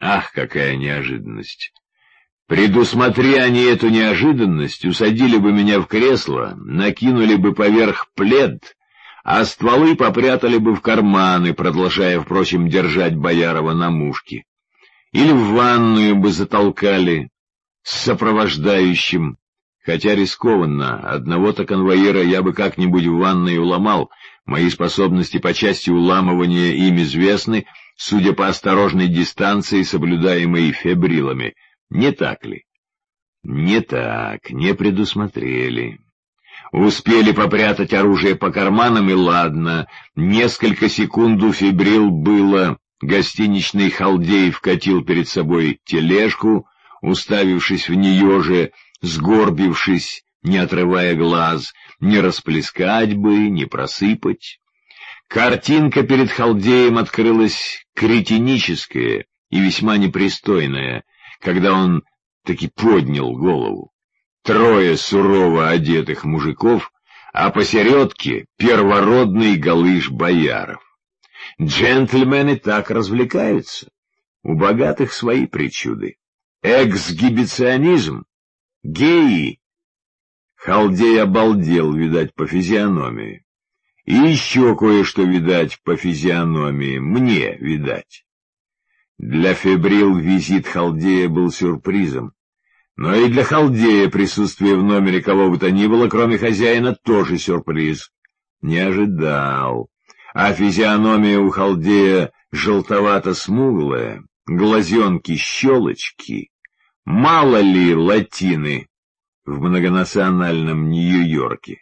Ах, какая неожиданность! Предусмотри они эту неожиданность, усадили бы меня в кресло, накинули бы поверх плед, а стволы попрятали бы в карманы, продолжая, впрочем, держать Боярова на мушке. Или в ванную бы затолкали с сопровождающим, хотя рискованно, одного-то конвоира я бы как-нибудь в ванной уломал, мои способности по части уламывания им известны, судя по осторожной дистанции, соблюдаемой фебрилами. Не так ли? Не так, не предусмотрели. Успели попрятать оружие по карманам, и ладно, несколько секунд у фебрил было. Гостиничный халдей вкатил перед собой тележку, уставившись в нее же, сгорбившись, не отрывая глаз, не расплескать бы, не просыпать. Картинка перед халдеем открылась кретиническая и весьма непристойная, когда он таки поднял голову. Трое сурово одетых мужиков, а посередке первородный галыш бояров. Джентльмены так развлекаются. У богатых свои причуды. Эксгибиционизм, геи. Халдей обалдел, видать, по физиономии. И еще кое-что, видать, по физиономии, мне, видать. Для фебрил визит халдея был сюрпризом. Но и для халдея присутствие в номере кого бы то ни было, кроме хозяина, тоже сюрприз. Не ожидал. А физиономия у халдея желтовато-смуглая, глазенки-щелочки. Мало ли латины в многонациональном Нью-Йорке.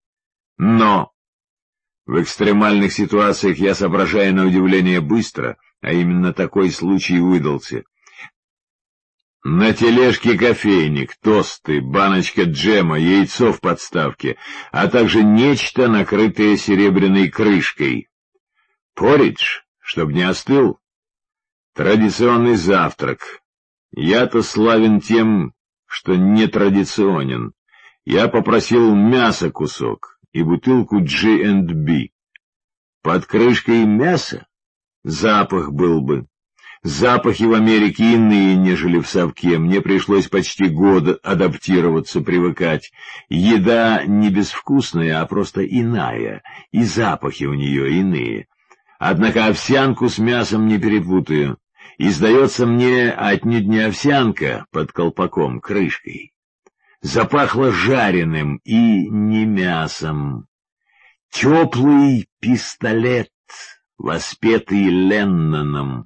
Но в экстремальных ситуациях я соображаю на удивление быстро, а именно такой случай выдался. На тележке кофейник, тосты, баночка джема, яйцо в подставке, а также нечто, накрытое серебряной крышкой. Поридж, чтоб не остыл. Традиционный завтрак. Я-то славен тем, что нетрадиционен. Я попросил мяса кусок и бутылку G&B. Под крышкой мясо? Запах был бы. Запахи в Америке иные, нежели в совке. Мне пришлось почти год адаптироваться, привыкать. Еда не безвкусная, а просто иная, и запахи у нее иные. Однако овсянку с мясом не перепутаю. И, сдается мне, отнюдь не овсянка под колпаком, крышкой. Запахло жареным и не мясом. Теплый пистолет, воспетый Ленноном.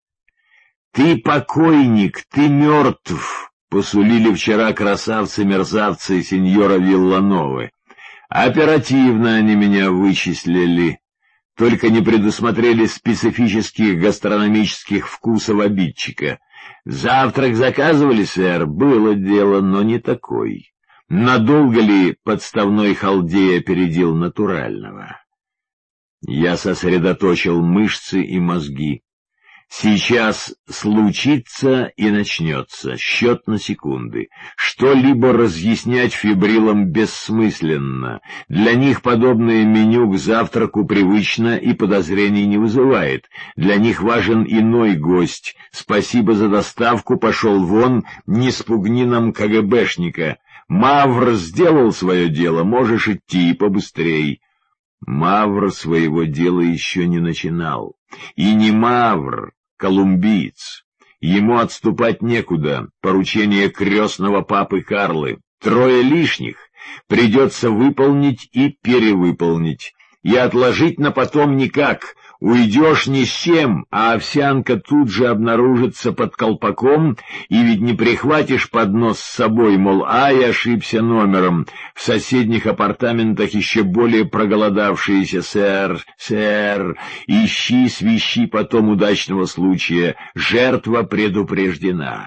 «Ты покойник, ты мертв», — посулили вчера красавцы-мерзавцы сеньора Виллановы. Оперативно они меня вычислили, только не предусмотрели специфических гастрономических вкусов обидчика. «Завтрак заказывали, сэр?» «Было дело, но не такой. Надолго ли подставной халдей опередил натурального?» Я сосредоточил мышцы и мозги. Сейчас случится и начнется, счет на секунды. Что-либо разъяснять фибрилам бессмысленно. Для них подобное меню к завтраку привычно и подозрений не вызывает. Для них важен иной гость. Спасибо за доставку, пошел вон, не спугни нам КГБшника. Мавр сделал свое дело, можешь идти побыстрей. Мавр своего дела еще не начинал. И не Мавр, колумбиец. Ему отступать некуда. Поручение крестного папы Карлы. 3 лишних. Придется выполнить и перевыполнить. И отложить на потом никак. Уйдешь ни с чем, а овсянка тут же обнаружится под колпаком, и ведь не прихватишь поднос с собой, мол, я ошибся номером. В соседних апартаментах еще более проголодавшиеся, сэр, ищи, свищи потом удачного случая, жертва предупреждена.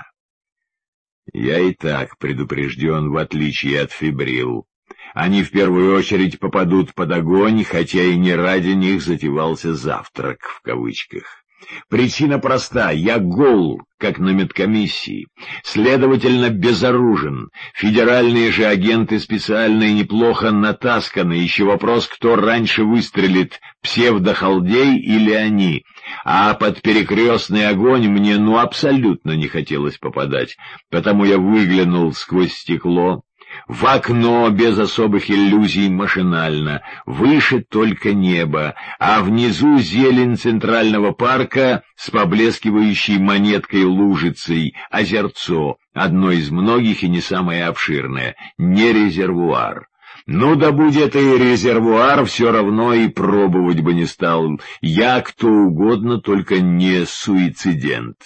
Я и так предупрежден, в отличие от фибрил. Они в первую очередь попадут под огонь, хотя и не ради них затевался «завтрак» в кавычках. Причина проста: я гол, как на медкомиссии, следовательно, безоружен. Федеральные же агенты специально и неплохо натасканы. Еще вопрос, кто раньше выстрелит, псевдохалдей или они. А под перекрестный огонь мне абсолютно не хотелось попадать, потому я выглянул сквозь стекло, в окно без особых иллюзий машинально, выше только небо, а внизу зелень центрального парка с поблескивающей монеткой лужицей, озерцо, одно из многих и не самое обширное, не резервуар. Да будь это и резервуар, все равно и пробовать бы не стал. Я кто угодно, только не суицидент.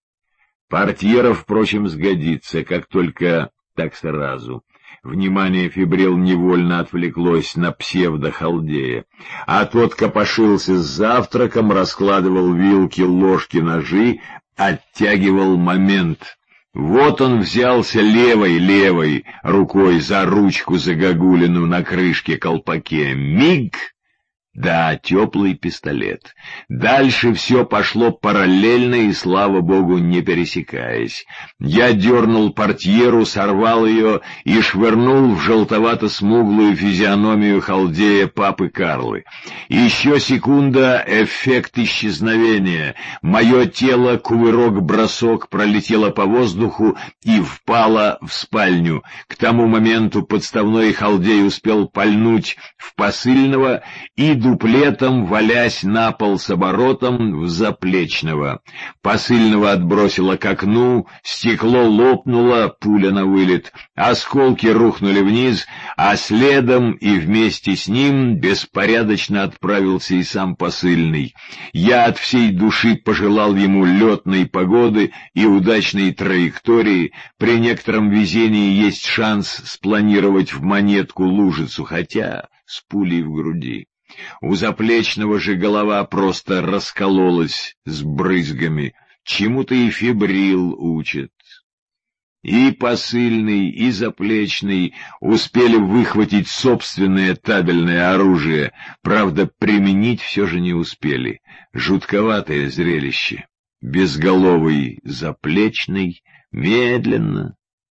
Портьера, впрочем, сгодится, как только так сразу. Внимание Фибрил невольно отвлеклось на псевдохалдея, а тот копошился с завтраком, раскладывал вилки, ложки, ножи, оттягивал момент. Вот он взялся левой рукой за ручку загогулину на крышке колпаке. Миг! Да, теплый пистолет. Дальше все пошло параллельно и, слава богу, не пересекаясь. Я дернул портьеру, сорвал ее и швырнул в желтовато-смуглую физиономию халдея папы Карлы. Еще секунда — эффект исчезновения. Мое тело, кувырок-бросок, пролетело по воздуху и впало в спальню. К тому моменту подставной халдей успел пальнуть в посыльного и дуплетом, валясь на пол с оборотом, в заплечного. Посыльного отбросило к окну, стекло лопнуло, пуля на вылет, осколки рухнули вниз, а следом и вместе с ним беспорядочно отправился и сам посыльный. Я от всей души пожелал ему летной погоды и удачной траектории. При некотором везении есть шанс спланировать в монетку лужицу, хотя с пулей в груди. У заплечного же голова просто раскололась с брызгами. Чему-то и Фибрил учит. И посыльный, и заплечный успели выхватить собственное табельное оружие, правда, применить все же не успели. Жутковатое зрелище. Безголовый заплечный, медленно,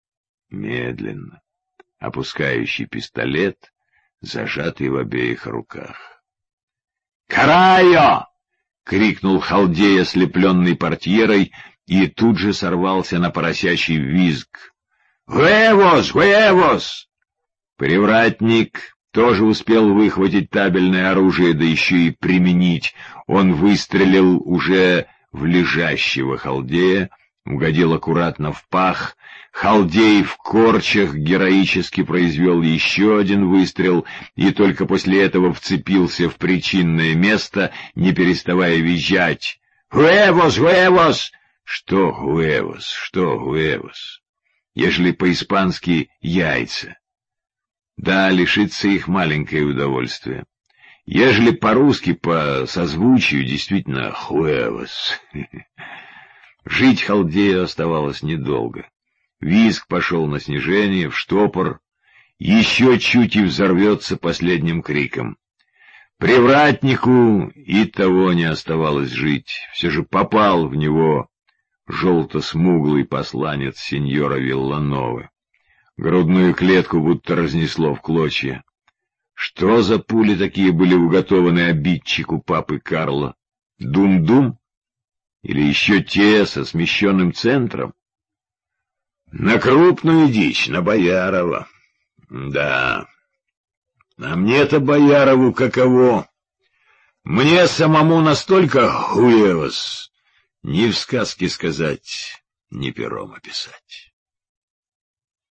опускающий пистолет, зажатый в обеих руках. «Карайо!» — крикнул халдей, ослепленный портьерой, и тут же сорвался на поросячий визг. «Гуэвос! Гуэвос!» Привратник тоже успел выхватить табельное оружие, да еще и применить. Он выстрелил уже в лежащего халдея, угодил аккуратно в пах. Халдей в корчах героически произвел еще один выстрел и только после этого вцепился в причинное место, не переставая визжать. «Гуэвос! Гуэвос!» «Что гуэвос? Что гуэвос?» Ежели по-испански «яйца». Да, лишиться их маленькое удовольствие. Ежели по-русски, по созвучию, действительно «хуэвос». Жить халдею оставалось недолго. Визг пошел на снижение, в штопор, еще чуть и взорвется последним криком. Привратнику и того не оставалось жить, все же попал в него желто-смуглый посланец сеньора Виллановы. Грудную клетку будто разнесло в клочья. Что за пули такие были уготованы обидчику папы Карла? Дум-дум? Или еще те со смещенным центром? На крупную дичь, на Боярова. Да. А мне-то Боярову каково? Мне самому настолько хуевос, ни в сказке сказать, ни пером описать.